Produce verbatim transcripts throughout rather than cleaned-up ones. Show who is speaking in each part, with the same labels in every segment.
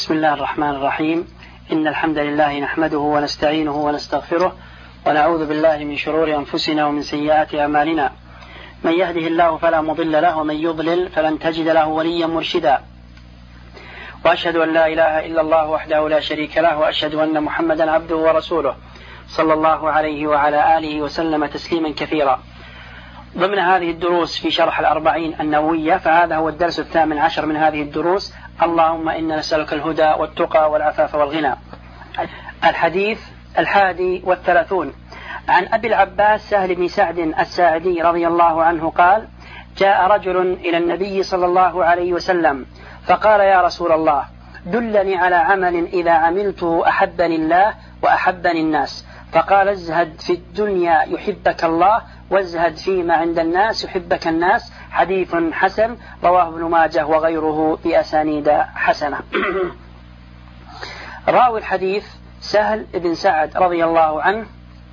Speaker 1: بسم الله الرحمن الرحيم. إن الحمد لله نحمده ونستعينه ونستغفره ونعوذ بالله من شرور أنفسنا ومن سيئات أعمالنا. من يهده الله فلا مضل له ومن يضلل فلن تجد له وليا مرشدا. وأشهد أن لا إله إلا الله وحده لا شريك له وأشهد أن محمدا عبده ورسوله صلى الله عليه وعلى آله وسلم تسليما كثيرا. ضمن هذه الدروس في شرح الأربعين النووية، فهذا هو الدرس الثامن عشر من هذه الدروس. اللهم إنا نسألك الهدى والتقى والعفاف والغنى. الحديث الحادي والثلاثون عن أبي العباس سهل بن سعد الساعدي رضي الله عنه قال: جاء رجل إلى النبي صلى الله عليه وسلم فقال: يا رسول الله، دلني على عمل إذا عملته أحبني الله وأحبني الناس. فقال: ازهد في الدنيا يحبك الله وازهد فيما عند الناس يحبك الناس. حديث حسن رواه ابن ماجه وغيره بأسانيد حسنة. راوي الحديث سهل بن سعد رضي الله عنه،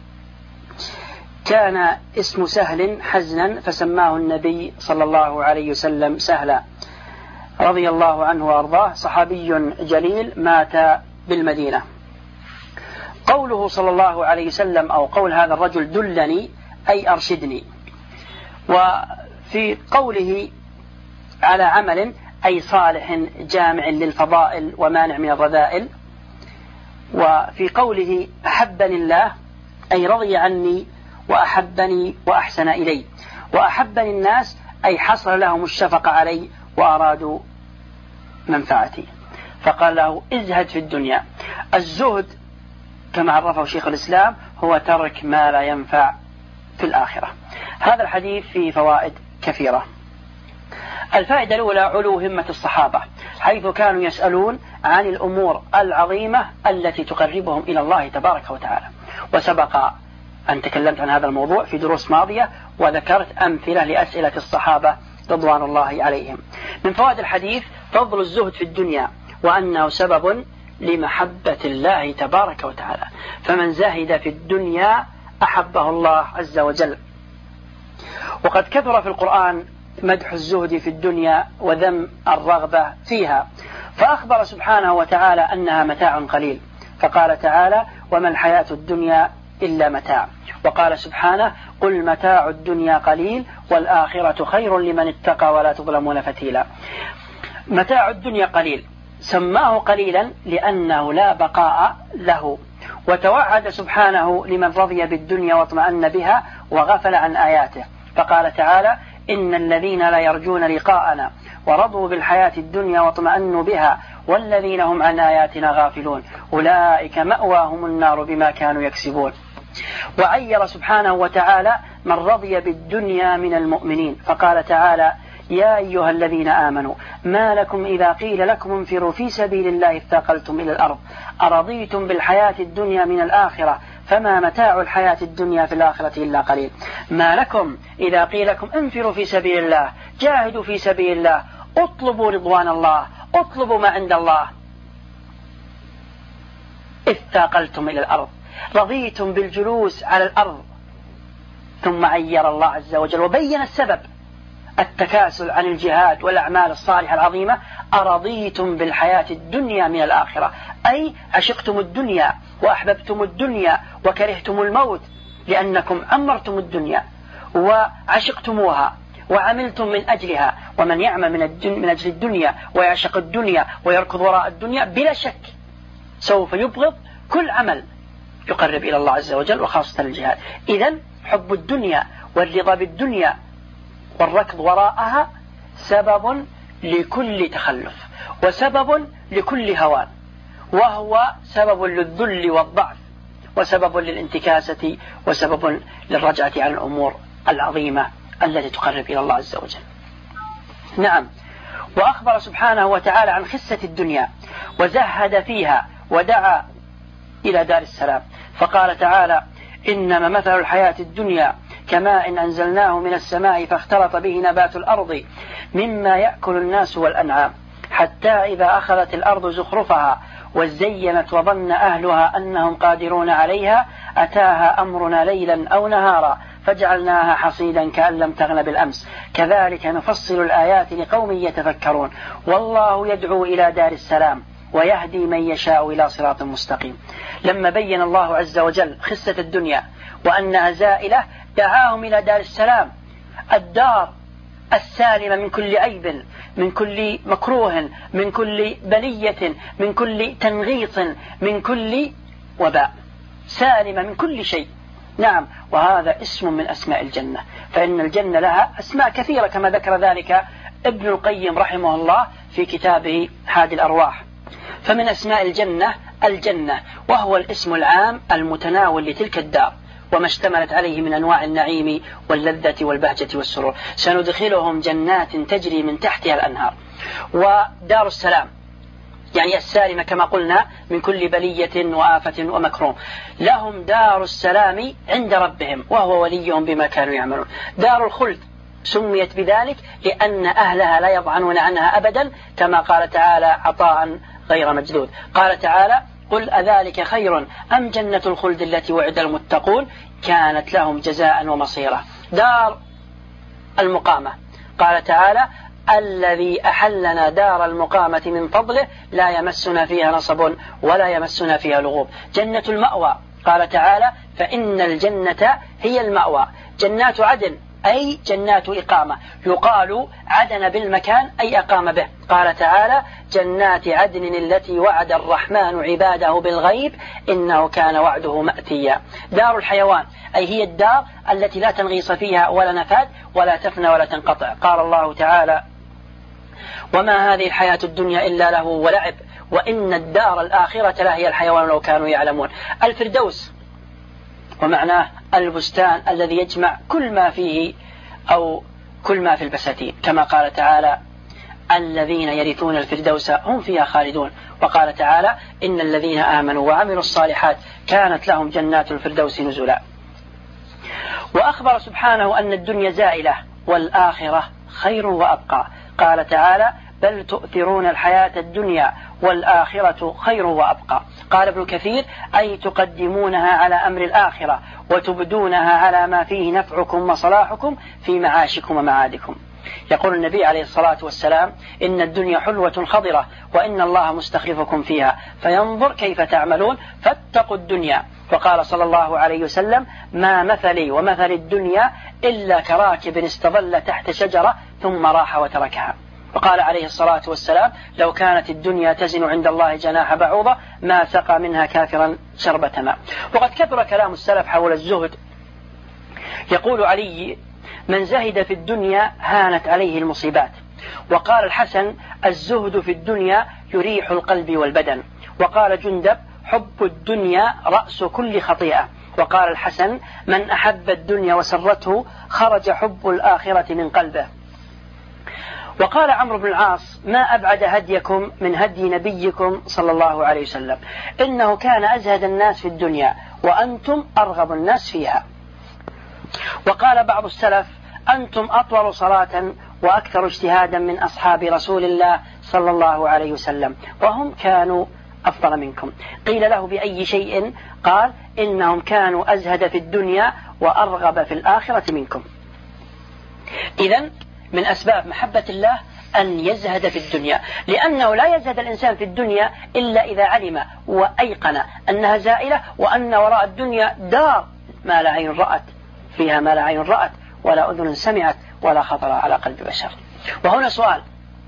Speaker 1: كان اسم سهل حزنا فسماه النبي صلى الله عليه وسلم سهلا رضي الله عنه وأرضاه، صحابي جليل مات بالمدينة. قوله صلى الله عليه وسلم أو قول هذا الرجل دلني أي أرشدني، وفي قوله على عمل أي صالح جامع للفضائل ومانع من الرذائل، وفي قوله أحبني الله أي رضي عني وأحبني وأحسن إلي، وأحبني الناس أي حصل لهم الشفقة علي وأرادوا منفعتي. فقال له: ازهد في الدنيا. الزهد كما عرفه شيخ الإسلام هو ترك ما لا ينفع في الآخرة. هذا الحديث فيه فوائد كثيرة. الفائدة الأولى علو همة الصحابة، حيث كانوا يسألون عن الأمور العظيمة التي تقربهم إلى الله تبارك وتعالى، وسبق أن تكلمت عن هذا الموضوع في دروس ماضية وذكرت أمثلة لأسئلة الصحابة رضوان الله عليهم. من فوائد الحديث فضل الزهد في الدنيا، وأنه سبب لمحبة الله تبارك وتعالى، فمن زهد في الدنيا أحبه الله عز وجل. وقد كثر في القرآن مدح الزهد في الدنيا وذم الرغبة فيها، فأخبر سبحانه وتعالى أنها متاع قليل، فقال تعالى: وما الحياة الدنيا إلا متاع. وقال سبحانه: قل متاع الدنيا قليل والآخرة خير لمن اتقى ولا تظلمون فتيلا. متاع الدنيا قليل، سماه قليلا لأنه لا بقاء له، وتوعد سبحانه لمن رضي بالدنيا واطمأن بها وغفل عن آياته، فقال تعالى: إن الذين لا يرجون لقاءنا ورضوا بالحياة الدنيا واطمأنوا بها والذين هم عن آياتنا غافلون أولئك مأواهم النار بما كانوا يكسبون. وعير سبحانه وتعالى من رضي بالدنيا من المؤمنين، فقال تعالى: يا أيها الذين آمنوا ما لكم إذا قيل لكم انفروا في سبيل الله اثاقلتم إلى الأرض أرضيتم بالحياة الدنيا من الآخرة فما متاع الحياة الدنيا في الآخرة إلا قليل. ما لكم إذا قيل لكم انفروا في سبيل الله جاهدوا في سبيل الله اطلبوا رضوان الله اطلبوا ما عند الله اثاقلتم إلى الأرض، رضيتم بالجلوس على الأرض. ثم عير الله عز وجل وبين السبب، التكاسل عن الجهاد والأعمال الصالحة العظيمة. أرضيتم بالحياة الدنيا من الآخرة، أي عشقتم الدنيا وأحببتم الدنيا وكرهتم الموت لأنكم عمرتم الدنيا وعشقتموها وعملتم من أجلها. ومن يعمل من, الدن من أجل الدنيا ويعشق الدنيا ويركض وراء الدنيا بلا شك سوف يبغض كل عمل يقرب إلى الله عز وجل وخاصة الجهاد. إذن حب الدنيا والرضا بالدنيا والركض وراءها سبب لكل تخلف وسبب لكل هوان، وهو سبب للذل والضعف وسبب للانتكاسة وسبب للرجعة عن الأمور العظيمة التي تقرب إلى الله عز وجل. نعم، وأخبر سبحانه وتعالى عن خسة الدنيا وزهد فيها ودعا إلى دار السلام، فقال تعالى: إنما مثل الحياة الدنيا كماء إن أنزلناه من السماء فاختلط به نبات الأرض مما يأكل الناس والأنعام حتى إذا أخذت الأرض زخرفها وزينت وظن أهلها أنهم قادرون عليها أتاها أمرنا ليلا أو نهارا فجعلناها حصيدا كأن لم تغن بالأمس كذلك نفصل الآيات لقوم يتفكرون والله يدعو إلى دار السلام ويهدي من يشاء إلى صراط مستقيم. لما بين الله عز وجل خسة الدنيا وأنها زائلة دعاهم إلى دار السلام، الدار السالمة من كل عيب، من كل مكروه، من كل بلية، من كل تنغيط، من كل وباء، سالمة من كل شيء. نعم، وهذا اسم من أسماء الجنة، فإن الجنة لها أسماء كثيرة كما ذكر ذلك ابن القيم رحمه الله في كتابه حادي الأرواح. فمن أسماء الجنة الجنة، وهو الاسم العام المتناول لتلك الدار وما اشتملت عليه من أنواع النعيم واللذة والبهجة والسرور. سندخلهم جنات تجري من تحتها الأنهار. ودار السلام يعني السالمة كما قلنا من كل بلية وآفة ومكروه، لهم دار السلام عند ربهم وهو وليهم بما كانوا يعملون. دار الخلد سميت بذلك لأن أهلها لا يضعنون عنها أبدا، كما قال تعالى عطاء غير مجدود. قال تعالى قل أذلك خير أم جنة الخلد التي وعد المتقون كانت لهم جزاء ومصيرا. دار المقامة قال تعالى الذي أحلنا دار المقامة من فضله لا يمسنا فيها نصب ولا يمسنا فيها لغوب. جنة المأوى قال تعالى فإن الجنة هي المأوى. جنات عدن أي جنات إقامة، يقال عدن بالمكان أي أقام به. قال تعالى جنات عدن التي وعد الرحمن عباده بالغيب إنه كان وعده مأتيا. دار الحيوان أي هي الدار التي لا تنغيص فيها ولا نفاد ولا تفنى ولا تنقطع. قال الله تعالى وما هذه الحياة الدنيا إلا له ولعب وإن الدار الآخرة لهي الحيوان لو كانوا يعلمون. الفردوس ومعناه البستان الذي يجمع كل ما فيه أو كل ما في البساتين، كما قال تعالى الذين يرثون الفردوس هم فيها خالدون. وقال تعالى إن الذين آمنوا وعملوا الصالحات كانت لهم جنات الفردوس نزلا. وأخبر سبحانه أن الدنيا زائلة والآخرة خير وأبقى. قال تعالى بل تؤثرون الحياة الدنيا والآخرة خير وأبقى. قال ابن كثير أي تقدمونها على أمر الآخرة وتبدونها على ما فيه نفعكم وصلاحكم في معاشكم ومعادكم. يقول النبي عليه الصلاة والسلام إن الدنيا حلوة خضرة وإن الله مستخلفكم فيها فينظر كيف تعملون فاتقوا الدنيا. وقال صلى الله عليه وسلم ما مثلي ومثل الدنيا إلا كراكب استظل تحت شجرة ثم راح وتركها. وقال عليه الصلاة والسلام لو كانت الدنيا تزن عند الله جناح بعوضة ما سقى منها كافرا شربة ماء. وقد كثر كلام السلف حول الزهد. يقول علي من زهد في الدنيا هانت عليه المصيبات. وقال الحسن الزهد في الدنيا يريح القلب والبدن. وقال جندب حب الدنيا رأس كل خطيئة. وقال الحسن من أحب الدنيا وسرته خرج حب الآخرة من قلبه. وقال عمرو بن العاص ما أبعد هديكم من هدي نبيكم صلى الله عليه وسلم إنه كان أزهد الناس في الدنيا وأنتم أرغب الناس فيها. وقال بعض السلف أنتم أطول صلاة وأكثر اجتهادا من أصحاب رسول الله صلى الله عليه وسلم وهم كانوا أفضل منكم. قيل له بأي شيء؟ قال إنهم كانوا أزهد في الدنيا وأرغب في الآخرة منكم. إذن من أسباب محبة الله أن يزهد في الدنيا، لأنه لا يزهد الإنسان في الدنيا إلا إذا علم وأيقن أنها زائلة وأن وراء الدنيا دار ما لا عين رأت فيها ما لا عين رأت ولا أذن سمعت ولا خطر على قلب بشر. وهنا سؤال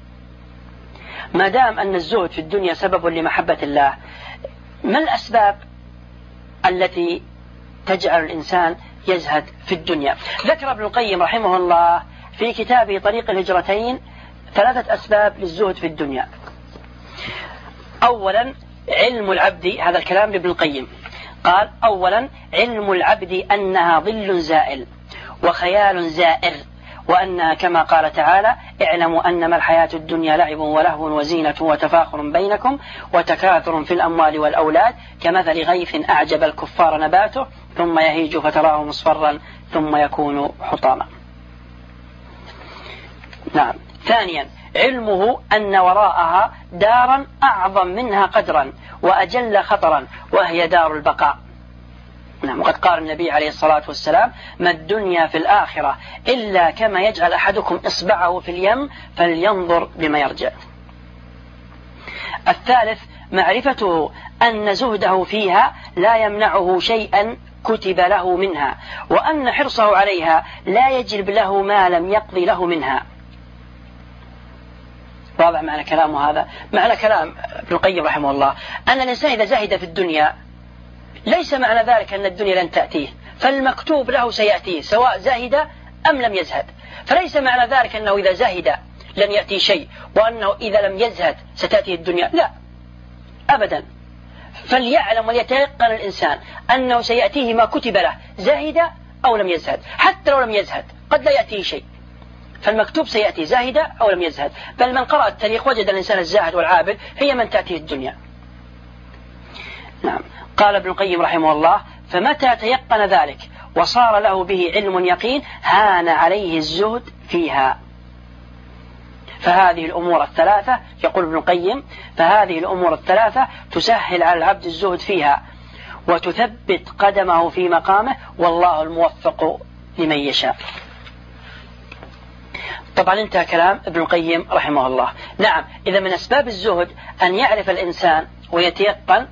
Speaker 1: ما دام أن الزهد في الدنيا سبب لمحبة الله ما الأسباب التي تجعل الإنسان يزهد في الدنيا؟ ذكر ابن القيم رحمه الله في كتابه طريق الهجرتين ثلاثة أسباب للزهد في الدنيا. أولا علم العبد، هذا الكلام لابن القيم، قال أولا علم العبد أنها ظل زائل وخيال زائر وأنها كما قال تعالى اعلموا أنما الحياة الدنيا لعب ولهو وزينة وتفاخر بينكم وتكاثر في الأموال والأولاد كمثل غيث أعجب الكفار نباته ثم يهيج فتراه مصفرا ثم يكون حطاما. نعم. ثانيا علمه أن وراءها دارا أعظم منها قدرا وأجل خطرا وهي دار البقاء. نعم. وقد قال النبي عليه الصلاة والسلام ما الدنيا في الآخرة إلا كما يجعل أحدكم إصبعه في اليم فلينظر بما يرجع. الثالث معرفته أن زهده فيها لا يمنعه شيئا كتب له منها، وأن حرصه عليها لا يجلب له ما لم يقضي له منها. واضح معنى كلامه هذا؟ معنى كلام ابن القيم رحمه الله أن الإنسان إذا زهد في الدنيا ليس معنى ذلك أن الدنيا لن تأتيه، فالمكتوب له سيأتيه سواء زهد أم لم يزهد. فليس معنى ذلك أنه إذا زهد لن يأتي شيء، وأنه إذا لم يزهد ستأتي الدنيا، لا أبدا. فليعلم وليتيقن الإنسان أنه سيأتيه ما كتب له زهد أو لم يزهد. حتى لو لم يزهد قد لا يأتيه شيء، فالمكتوب سيأتي زاهد أو لم يزهد. بل من قرأ التاريخ وجد الإنسان الزاهد والعابد هي من تأتيه الدنيا. نعم. قال ابن القيم رحمه الله: فمتى تيقن ذلك وصار له به علم يقين هان عليه الزهد فيها. فهذه الأمور الثلاثة، يقول ابن القيم، فهذه الأمور الثلاثة تسهل على العبد الزهد فيها وتثبت قدمه في مقامه، والله الموفق لمن يشاء. طبعا انتهى كلام ابن القيم رحمه الله. نعم، إذا من أسباب الزهد أن يعرف الإنسان ويتيقن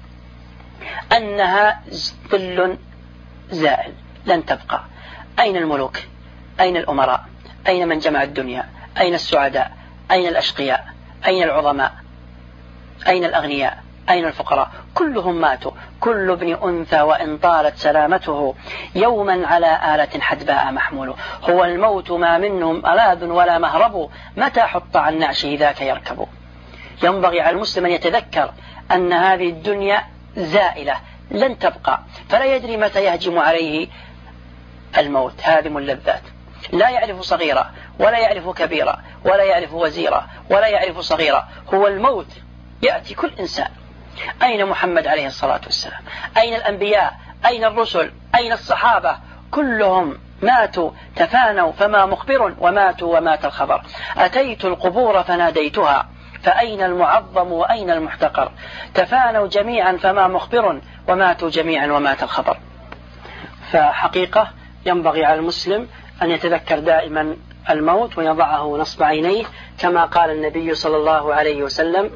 Speaker 1: أنها ظل زائل لن تبقى. أين الملوك؟ أين الأمراء؟ أين من جمع الدنيا؟ أين السعداء؟ أين الأشقياء؟ أين العظماء؟ أين الأغنياء؟ أين الفقراء؟ كلهم ماتوا. كل ابن أنثى وإن طالت سلامته يوما على آلة حدباء محمول. هو الموت ما منهم ألاذ ولا مهرب، متى حط عن نعشه ذاك يركب. ينبغي على المسلم أن يتذكر أن هذه الدنيا زائلة لن تبقى، فلا يدري متى يهجم عليه الموت هادم اللذات. لا يعرف صغيرة ولا يعرف كبيرة ولا يعرف وزيرة ولا يعرف صغيرة، هو الموت يأتي كل إنسان. أين محمد عليه الصلاة والسلام؟ أين الأنبياء؟ أين الرسل؟ أين الصحابة؟ كلهم ماتوا تفانوا فما مخبر، وماتوا ومات الخبر. أتيت القبور فناديتها فأين المعظم وأين المحتقر. تفانوا جميعا فما مخبر، وماتوا جميعا ومات الخبر. فحقيقة ينبغي على المسلم أن يتذكر دائما الموت ويضعه نصب عينيه، كما قال النبي صلى الله عليه وسلم: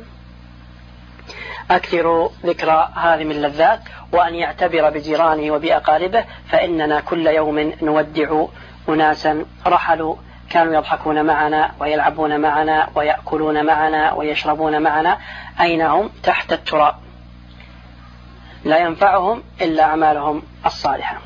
Speaker 1: أكثروا ذكر هذه من اللذات، وأن يعتبر بجيرانه وبأقاربه، فإننا كل يوم نودع أناسا رحلوا كانوا يضحكون معنا ويلعبون معنا ويأكلون معنا ويشربون معنا، أين هم؟ تحت التراب، لا ينفعهم إلا أعمالهم الصالحة.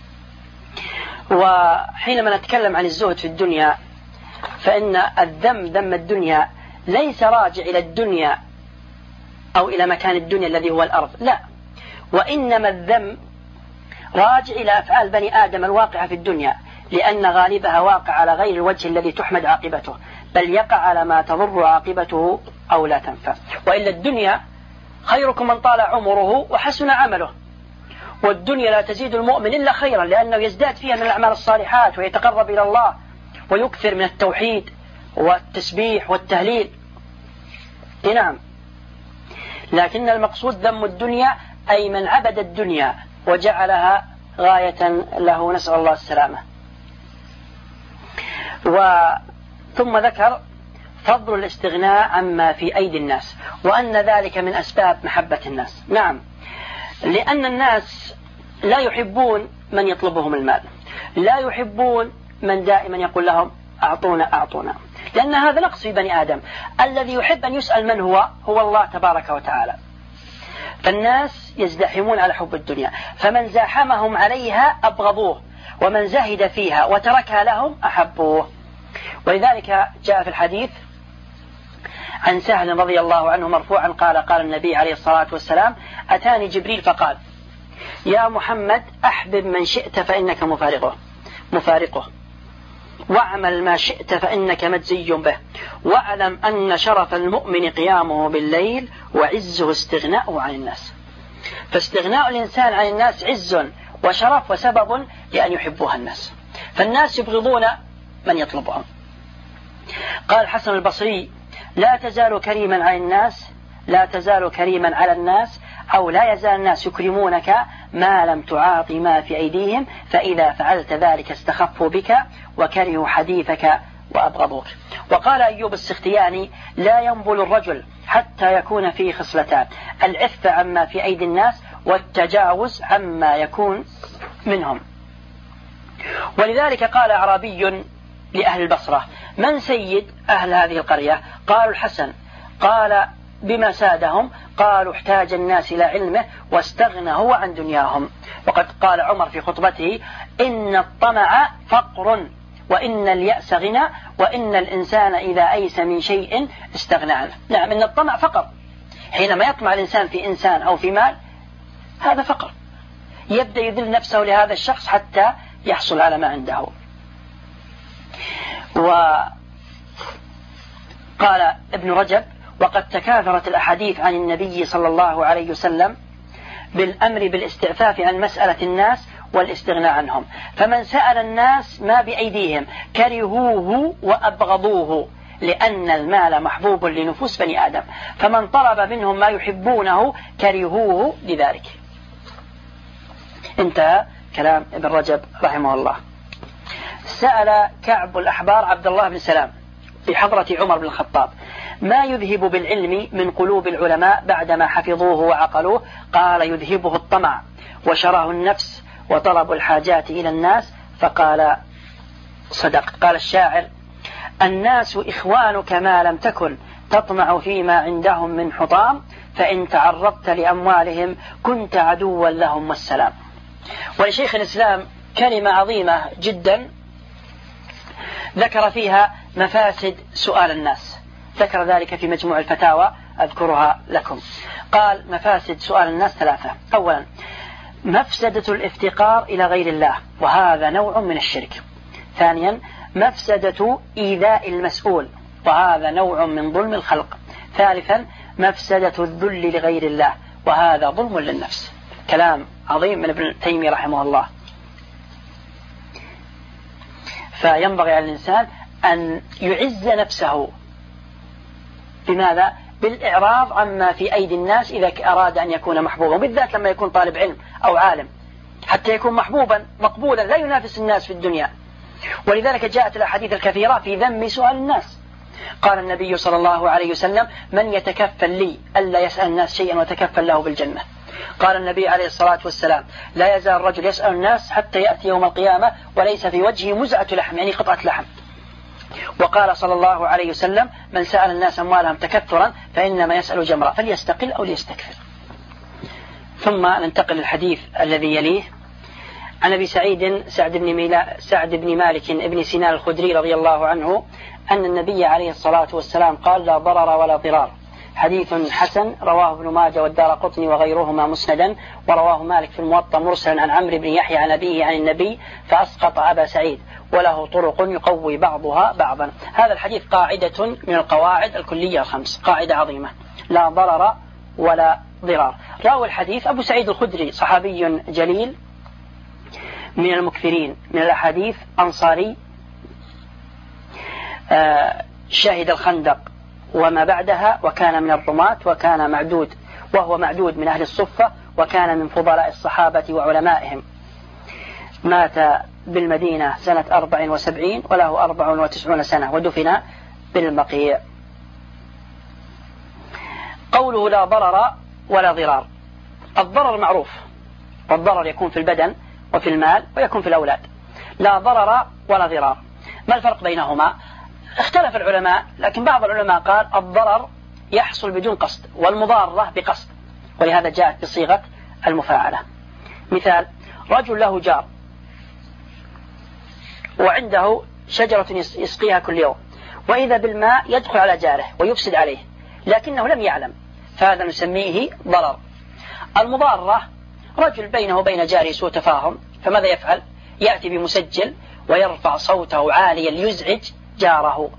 Speaker 1: وحينما نتكلم عن الزهد في الدنيا فإن الذم ذم الدنيا ليس راجع إلى الدنيا أو إلى مكان الدنيا الذي هو الأرض، لا، وإنما الذم راجع إلى أفعال بني آدم الواقعة في الدنيا، لأن غالبها واقع على غير الوجه الذي تحمد عاقبته، بل يقع على ما تضر عاقبته أو لا تنفع. وإلا الدنيا خيركم من طال عمره وحسن عمله، والدنيا لا تزيد المؤمن إلا خيرا، لأنه يزداد فيها من الأعمال الصالحات ويتقرب إلى الله ويكثر من التوحيد والتسبيح والتهليل. نعم، لكن المقصود ذم الدنيا أي من عبد الدنيا وجعلها غاية له، نسأل الله السلامة. وثم ذكر فضل الاستغناء عما في أيدي الناس، وأن ذلك من أسباب محبة الناس. نعم، لأن الناس لا يحبون من يطلبهم المال، لا يحبون من دائما يقول لهم أعطونا أعطونا، لأن هذا نقص في بني آدم. الذي يحب أن يسأل من هو هو الله تبارك وتعالى. فالناس يزدحمون على حب الدنيا، فمن زاحمهم عليها أبغضوه، ومن زهد فيها وتركها لهم أحبوه. ولذلك جاء في الحديث عن سهل رضي الله عنه مرفوعا قال: قال النبي عليه الصلاة والسلام: أتاني جبريل فقال: يا محمد أحبب من شئت فإنك مفارقه مفارقه واعمل ما شئت فإنك مجزي به، واعلم أن شرف المؤمن قيامه بالليل وعزه استغناؤه عن الناس. فاستغناء الإنسان عن الناس عز وشرف وسبب لأن يحبوها الناس، فالناس يبغضون من يطلبهم. قال الحسن البصري: لا تزال كريما على الناس لا تزال كريما على الناس أو لا يزال الناس يكرمونك ما لم تعاطي ما في أيديهم، فإذا فعلت ذلك استخفوا بك وكرهوا حديثك وأبغضوك. وقال أيوب السختياني: لا ينبل الرجل حتى يكون فيه خصلتان: العفة عما في أيدي الناس، والتجاوز عما يكون منهم. ولذلك قال أعرابي لأهل البصرة: من سيد أهل هذه القرية؟ قالوا: الحسن. قال: بما سادهم؟ قالوا: احتاج الناس إلى علمه واستغنى هو عن دنياهم. وقد قال عمر في خطبته: إن الطمع فقر، وإن اليأس غنى، وإن الإنسان إذا أيس من شيء استغنى عنه. نعم، إن الطمع فقر، حينما يطمع الإنسان في إنسان أو في مال هذا فقر، يبدأ يذل نفسه لهذا الشخص حتى يحصل على ما عنده. وقال ابن رجب: وقد تكاثرت الأحاديث عن النبي صلى الله عليه وسلم بالأمر بالاستعفاف عن مسألة الناس والاستغناء عنهم، فمن سأل الناس ما بأيديهم كرهوه وأبغضوه، لأن المال محبوب لنفوس بني آدم، فمن طلب منهم ما يحبونه كرهوه لذلك. انتهى كلام ابن رجب رحمه الله. سأل كعب الأحبار عبد الله بن سلام في حضرة عمر بن الخطاب: ما يذهب بالعلم من قلوب العلماء بعدما حفظوه وعقلوه؟ قال: يذهبه الطمع وشره النفس وطلب الحاجات إلى الناس. فقال: صدق. قال الشاعر: الناس إخوانك ما لم تكن تطمع فيما عندهم من حطام، فإن تعرضت لأموالهم كنت عدوا لهم والسلام. ولشيخ الإسلام كلمة عظيمة جدا ذكر فيها مفاسد سؤال الناس، ذكر ذلك في مجموع الفتاوى أذكرها لكم. قال: مفاسد سؤال الناس ثلاثة. أولا، مفسدة الافتقار إلى غير الله، وهذا نوع من الشرك. ثانيا، مفسدة إيذاء المسؤول، وهذا نوع من ظلم الخلق. ثالثا، مفسدة الذل لغير الله، وهذا ظلم للنفس. كلام عظيم من ابن تيمية رحمه الله. فينبغي على الإنسان أن يعز نفسه. بماذا؟ بالإعراض عما في أيدي الناس إذا أراد أن يكون محبوبا، بالذات لما يكون طالب علم أو عالم، حتى يكون محبوبا مقبولا لا ينافس الناس في الدنيا. ولذلك جاءت الأحاديث الكثيرة في ذم سؤال الناس. قال النبي صلى الله عليه وسلم: من يتكفل لي ألا يسأل الناس شيئا وتكفل له بالجنة. قال النبي عليه الصلاة والسلام: لا يزال الرجل يسأل الناس حتى يأتي يوم القيامة وليس في وجهه مزعة لحم، يعني قطعة لحم. وقال صلى الله عليه وسلم: من سأل الناس أموالهم تكثرا فإنما يسأل جمرا، فليستقل أو ليستكثر. ثم ننتقل للحديث الذي يليه. عن أبي سعيد سعد بن, ميلا سعد بن مالك بن سنان الخدري رضي الله عنه أن النبي عليه الصلاة والسلام قال: لا ضرر ولا ضرار. حديث حسن، رواه ابن ماجه والدارقطني وغيرهما مسندا، ورواه مالك في الموطأ مرسلا عن عمرو بن يحيى عن أبيه عن النبي فأسقط أبا سعيد، وله طرق يقوي بعضها بعضا. هذا الحديث قاعدة من القواعد الكلية الخمس، قاعدة عظيمة: لا ضرر ولا ضرار. راوي الحديث أبو سعيد الخدري، صحابي جليل من المكثرين من الأحاديث، أنصاري، آه شهد الخندق وما بعدها، وكان من الرماة، وكان معدود وهو معدود من أهل الصفة، وكان من فضلاء الصحابة وعلمائهم. مات بالمدينة سنة أربع وسبعين وله أربع وتسعون سنة، ودفن بالبقيع. قوله لا ضرر ولا ضرار: الضرر معروف، والضرر يكون في البدن وفي المال ويكون في الأولاد. لا ضرر ولا ضرار، ما الفرق بينهما؟ اختلف العلماء، لكن بعض العلماء قال الضرر يحصل بدون قصد والمضارة بقصد، ولهذا جاءت بصيغة المفاعلة. مثال: رجل له جار وعنده شجرة يسقيها كل يوم، وإذا بالماء يدخل على جاره ويفسد عليه لكنه لم يعلم، فهذا نسميه ضرر. المضارة: رجل بينه وبين جاره سوء تفاهم، فماذا يفعل؟ يأتي بمسجل ويرفع صوته عاليا ليزعج جاره،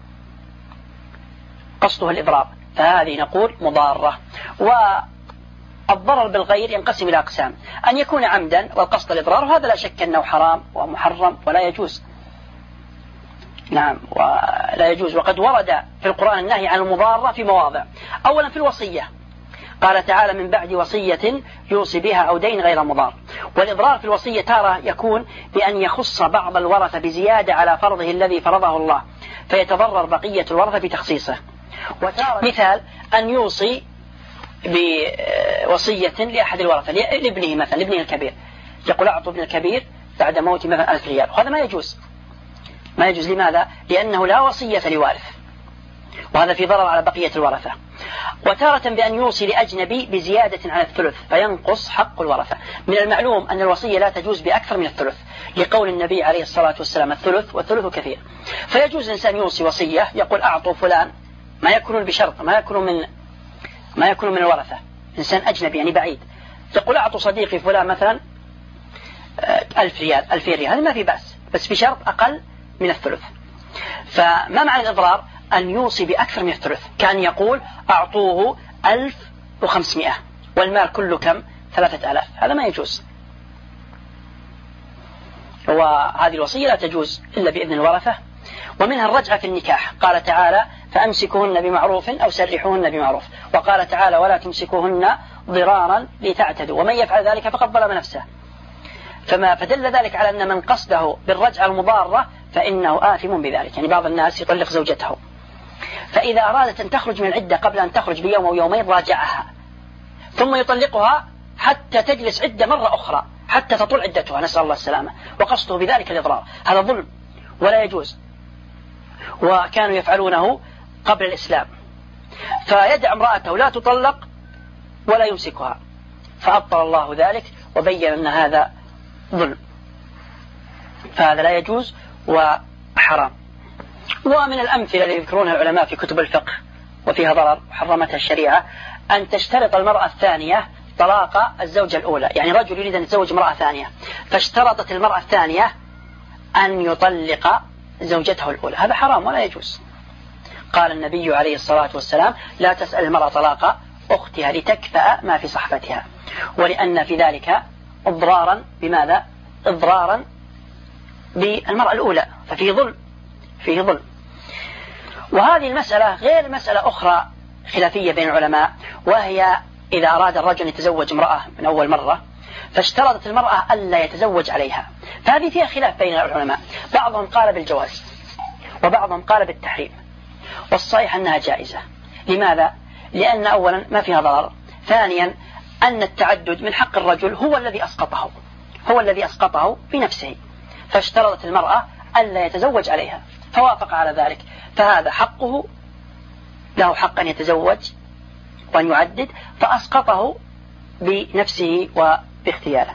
Speaker 1: قصده الإضرار، فهذه نقول مضارة. والضرر بالغير ينقسم إلى أقسام: أن يكون عمدا والقصد الإضرار، وهذا لا شك أنه حرام ومحرم ولا يجوز. نعم، ولا يجوز. وقد ورد في القرآن النهي عن المضارة في مواضع. أولا في الوصية، قال تعالى: من بعد وصية يوصي بها أو دين غير مضار. والإضرار في الوصية تارة يكون بأن يخص بعض الورثة بزيادة على فرضه الذي فرضه الله، فيتضرر بقية الورثة بتخصيصه. مثال أن يوصي بوصية لأحد الورثة لابنه مثلا، لابنه الكبير، يقول أعطوا ابن الكبير بعد موت مثلا ألف ريال، وهذا ما يجوز. ما يجوز لماذا؟ لأنه لا وصية لوارث، وهذا في ضرر على بقية الورثة. وتارة بأن يوصي لأجنبي بزيادة على الثلث فينقص حق الورثة. من المعلوم أن الوصية لا تجوز بأكثر من الثلث، لقول النبي عليه الصلاة والسلام الثلث والثلث كثير. فيجوز الإنسان يوصي وصية يقول أعطوا فلان، ما يكون بشرط، ما يكون من ما يكون من الورثة، إنسان أجنبي يعني بعيد، يقول أعطوا صديقي فلان مثلا ألف ريال ألفين ريال، هذا ما في بأس، بس بشرط أقل من الثلث. فما معنى الإضرار؟ أن يوصي بأكثر من الثلث، كان يقول أعطوه ألف وخمسمائة والمال كله كم؟ ثلاثة آلاف، هذا ما يجوز. وهذه الوصية لا تجوز إلا بإذن الورثة. ومنها الرجعة في النكاح، قال تعالى فأمسكوهن بمعروف أو سرحوهن بمعروف، وقال تعالى ولا تمسكوهن ضرارا لتعتدوا ومن يفعل ذلك فقد ظلم نفسه. فما فدل ذلك على أن من قصده بالرجعة المضارة فإنه آثم بذلك. يعني بعض الناس يطلق زوجته، فإذا أرادت أن تخرج من العدة قبل أن تخرج بيوم أو يومين راجعها، ثم يطلقها حتى تجلس عدة مرة أخرى حتى تطول عدتها، نسأل الله السلامة، وقصده بذلك الإضرار. هذا ظلم ولا يجوز، وكانوا يفعلونه قبل الإسلام. فيدع امرأته لا تطلق ولا يمسكها، فأبطل الله ذلك وبين أن هذا ظلم، فهذا لا يجوز وحرام. ومن الأمثلة التي يذكرونها العلماء في كتب الفقه وفيها ضرر وحرمتها الشريعة أن تشترط المرأة الثانية طلاق الزوجة الأولى. يعني رجل يريد أن يتزوج امرأة ثانية فاشترطت المرأة الثانية أن يطلق زوجته الأولى، هذا حرام ولا يجوز. قال النبي عليه الصلاة والسلام لا تسأل المرأة طلاق أختها لتكفأ ما في صحفتها، ولأن في ذلك إضرارا بماذا؟ إضرارا بالمرأة الأولى، ففيه ظلم، فيه ظلم. وهذه المسألة غير مسألة أخرى خلافية بين العلماء، وهي إذا أراد الرجل أن يتزوج امرأة من أول مرة فاشترطت المرأة ألا يتزوج عليها، فهذه فيها خلاف بين العلماء، بعضهم قال بالجواز وبعضهم قال بالتحريم، والصحيح أنها جائزة. لماذا؟ لأن أولا ما فيها ضرر، ثانيا أن التعدد من حق الرجل هو الذي أسقطه، هو الذي أسقطه بنفسه، فاشترطت المرأة ألا يتزوج عليها فوافق على ذلك، فهذا حقه، له حق أن يتزوج وأن يعدد، فأسقطه بنفسه وباختياره.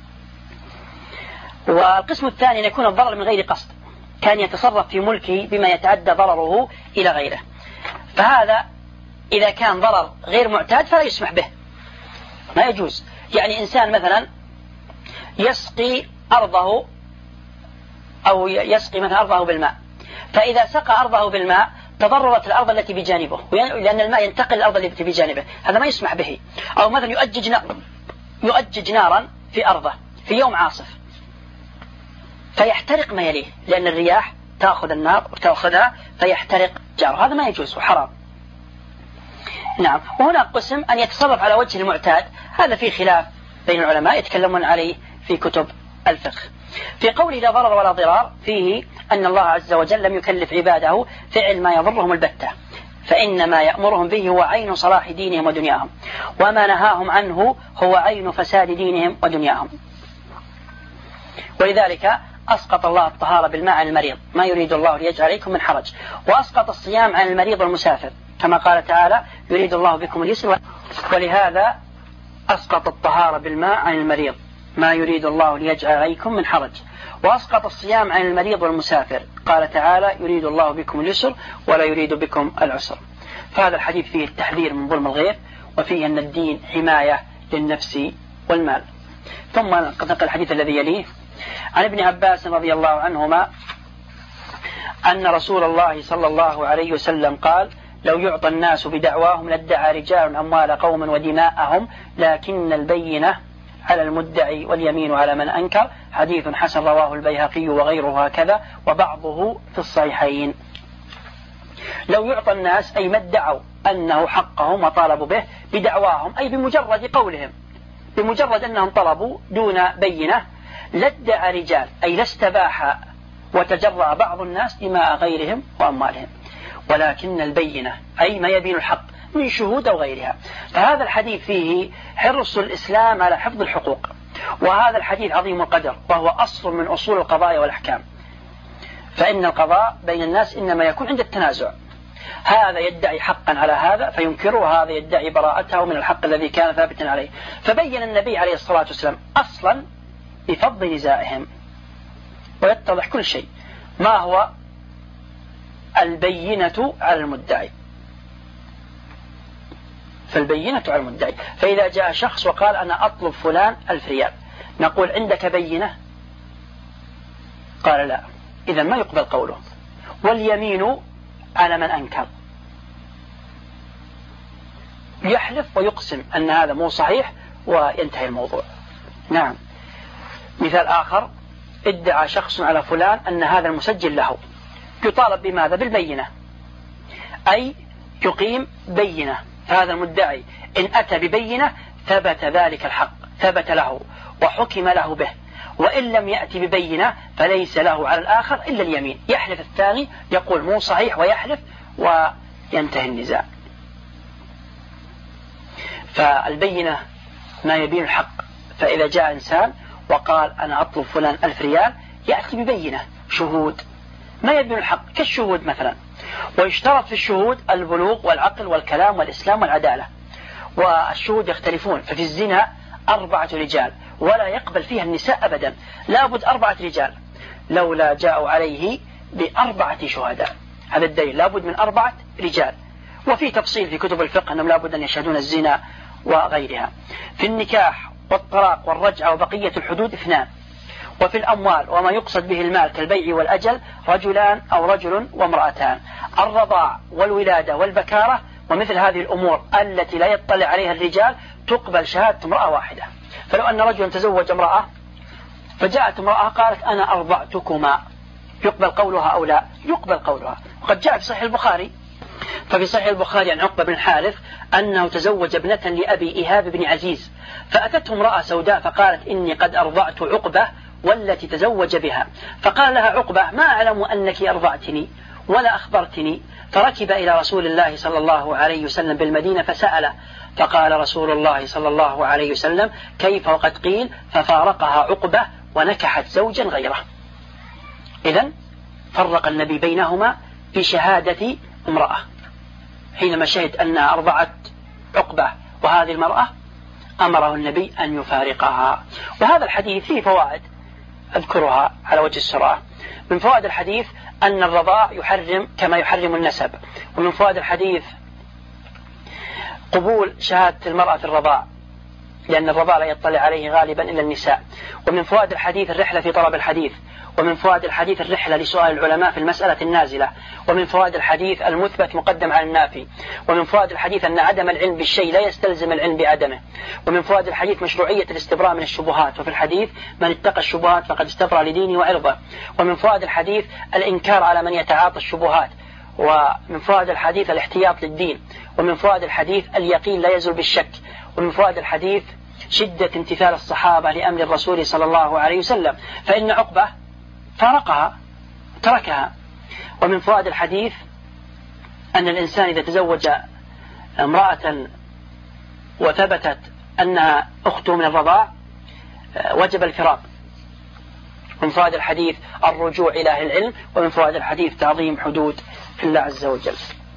Speaker 1: والقسم الثاني أن يكون الضرر من غير قصد، كان يتصرف في ملكه بما يتعدى ضرره إلى غيره، فهذا إذا كان ضرر غير معتاد فلا يسمح به، ما يجوز. يعني إنسان مثلا يسقي أرضه أو يسقي مثلا أرضه بالماء، فإذا سقى أرضه بالماء تضررت الأرض التي بجانبه، لأن الماء ينتقل الأرض التي بجانبه، هذا ما يسمح به. أو مثلا يؤجج يؤجج نارا في أرضه في يوم عاصف فيحترق ما يليه، لأن الرياح تأخذ النار وتأخذها فيحترق جاره، هذا ما يجوز وحرام. نعم. وهنا قسم أن يتصرف على وجه المعتاد، هذا فيه خلاف بين العلماء يتكلمون عليه في كتب الفقه. في قوله لا ضرر ولا ضرار فيه أن الله عز وجل لم يكلف عباده فعل ما يضرهم البتة، فإنما يأمرهم به هو عين صلاح دينهم ودنياهم، وما نهاهم عنه هو عين فساد دينهم ودنياهم. ولذلك أسقط الله الطهارة بالماء عن المريض، ما يريد الله ليجعل عليكم من حرج، وأسقط الصيام عن المريض والمسافر كما قال تعالى يريد الله بكم اليسر، ولهذا أسقط الطهارة بالماء عن المريض ما يريد الله ليجعل عليكم من حرج، وأسقط الصيام عن المريض والمسافر قال تعالى يريد الله بكم اليسر ولا يريد بكم العسر. فهذا الحديث فيه التحذير من ظلم الغير، وفيه أن الدين حماية للنفس والمال. ثم نقل الحديث الذي يليه عن ابن عباس رضي الله عنهما أن رسول الله صلى الله عليه وسلم قال لو يعطى الناس بدعواهم لادعى رجال أموال قوم ودماءهم، لكن البينة على المدعي واليمين على من أنكر. حديث حسن رواه البيهقي وغيره هكذا، وبعضه في الصحيحين. لو يعطى الناس أي ما ادعوا أنه حقهم وطالبوا به بدعواهم، أي بمجرد قولهم، بمجرد أنهم طلبوا دون بينة، لادعى رجال أي لاستباح وتجرع بعض الناس دماء غيرهم وأموالهم، ولكن البينة أي ما يبين الحق من شهود أو غيرها. فهذا الحديث فيه حرص الإسلام على حفظ الحقوق، وهذا الحديث عظيم القدر، وهو أصل من أصول القضايا والأحكام. فإن القضاء بين الناس إنما يكون عند التنازع، هذا يدعي حقا على هذا فينكره، وهذا يدعي براءته من الحق الذي كان ثابتا عليه. فبين النبي عليه الصلاة والسلام أصلا بفض نزائهم، ويتضح كل شيء. ما هو البينة على المدعي؟ فالبينة على المدعي، فإذا جاء شخص وقال أنا أطلب فلان ألف ريال، نقول عندك بينة؟ قال لا، إذا ما يقبل قوله. واليمين على من أنكر، يحلف ويقسم أن هذا مو صحيح وينتهي الموضوع. نعم. مثال آخر، ادعى شخص على فلان أن هذا المسجل له، يطالب بماذا؟ بالبينة، أي يقيم بينة. هذا المدعي إن أتى ببينة ثبت ذلك الحق، ثبت له وحكم له به. وإن لم يأتي ببينة فليس له على الآخر إلا اليمين، يحلف الثاني يقول مو صحيح ويحلف وينتهي النزاع. فالبينة ما يبين الحق. فإذا جاء إنسان وقال أنا أطلب فلان ألف ريال، يأتي ببينة، شهود ما يبين الحق كالشهود مثلا. ويشترط في الشهود البلوغ والعقل والكلام والإسلام والعدالة، والشهود يختلفون. ففي الزنا أربعة رجال ولا يقبل فيها النساء أبدا، لابد أربعة رجال، لولا جاءوا عليه بأربعة شهداء. هذا الدليل، لابد من أربعة رجال. وفي تفصيل في كتب الفقه أنهم لابد أن يشهدون الزنا وغيرها. في النكاح والطلاق والرجعة وبقية الحدود اثنان. وفي الأموال وما يقصد به المال كالبيع والأجل رجلان أو رجل وامرأتان. الرضاع والولادة والبكارة ومثل هذه الأمور التي لا يطلع عليها الرجال تقبل شهادة امرأة واحدة. فلو أن رجلا تزوج امرأة فجاءت امرأة قالت أنا أرضعتكما، يقبل قولها أو لا؟ يقبل قولها. وقد جاء في صحيح البخاري، ففي صحيح البخاري عن عقبة بن الحارث أنه تزوج ابنة لأبي إيهاب بن عزيز، فأتته امرأة سوداء فقالت إني قد أرضعت عقبة والتي تزوج بها. فقال لها عقبة ما أعلم أنك أرضعتني ولا أخبرتني. فركب إلى رسول الله صلى الله عليه وسلم بالمدينة فسأله، فقال رسول الله صلى الله عليه وسلم كيف وقد قيل، ففارقها عقبة ونكحت زوجا غيره. إذن فرق النبي بينهما بشهادة امرأة، حينما شهد أنها أرضعت عقبة وهذه المرأة أمره النبي أن يفارقها. وهذا الحديث فيه فوائد أذكرها على وجه السرعة. من فوائد الحديث أن الرضاع يحرم كما يحرم النسب. ومن فوائد الحديث قبول شهادة المرأة في الرضاع، لأن الرضاع لا يطلع عليه غالبا إلا النساء. ومن فوائد الحديث الرحلة في طلب الحديث. ومن فوائد الحديث الرحلة لسؤال العلماء في المسألة النازلة. ومن فوائد الحديث المثبت مقدم على النافي. ومن فوائد الحديث أن عدم العلم بالشيء لا يستلزم العلم بعدمه. ومن فوائد الحديث مشروعية الاستبراء من الشبهات، وفي الحديث من اتقى الشبهات فقد استبرأ لدينه وعرضه. ومن فوائد الحديث الإنكار على من يتعاطى الشبهات. ومن فوائد الحديث الاحتياط للدين. ومن فوائد الحديث اليقين لا يزول بالشك. ومن فوائد الحديث شدة امتثال الصحابة لأمر الرسول صلى الله عليه وسلم، فإن عقبة فارقها تركها. ومن فوائد الحديث أن الإنسان إذا تزوج امرأة وثبتت أنها أخته من الرضاع وجب الفراق. من فوائد الحديث الرجوع إلى أهل العلم. ومن فوائد الحديث تعظيم حدود الله عز وجل.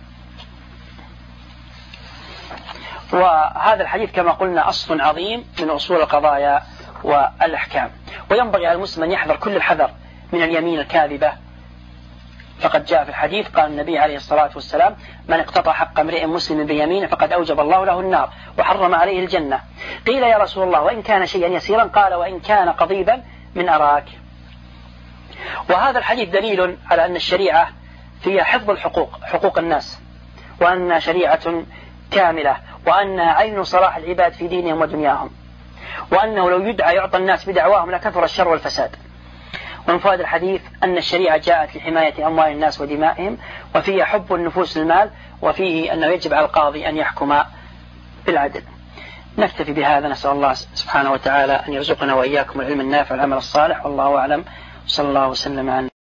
Speaker 1: وهذا الحديث كما قلنا أصل عظيم من أصول القضايا والأحكام. وينبغي على المسلم أن يحذر كل الحذر من اليمين الكاذبة. فقد جاء في الحديث قال النبي عليه الصلاة والسلام من اقتطع حق امرئ مسلم بيمينه فقد أوجب الله له النار وحرم عليه الجنة. قيل يا رسول الله وإن كان شيئا يسيرا؟ قال وإن كان قضيبا من أراك. وهذا الحديث دليل على أن الشريعة فيها حفظ الحقوق، حقوق الناس، وأن شريعة كاملة، وأنها عين صلاح العباد في دينهم ودنياهم، وأنه لو يدعى يعطى الناس بدعواهم لكثر الشر والفساد. ومن فوائد الحديث أن الشريعة جاءت لحماية أموال الناس ودمائهم، وفيها حب النفوس للمال، وفيه أنه يجب على القاضي أن يحكم بالعدل. نكتفي بهذا، نسأل الله سبحانه وتعالى أن يرزقنا وإياكم العلم النافع والعمل الصالح، والله أعلم، صلى الله وسلم على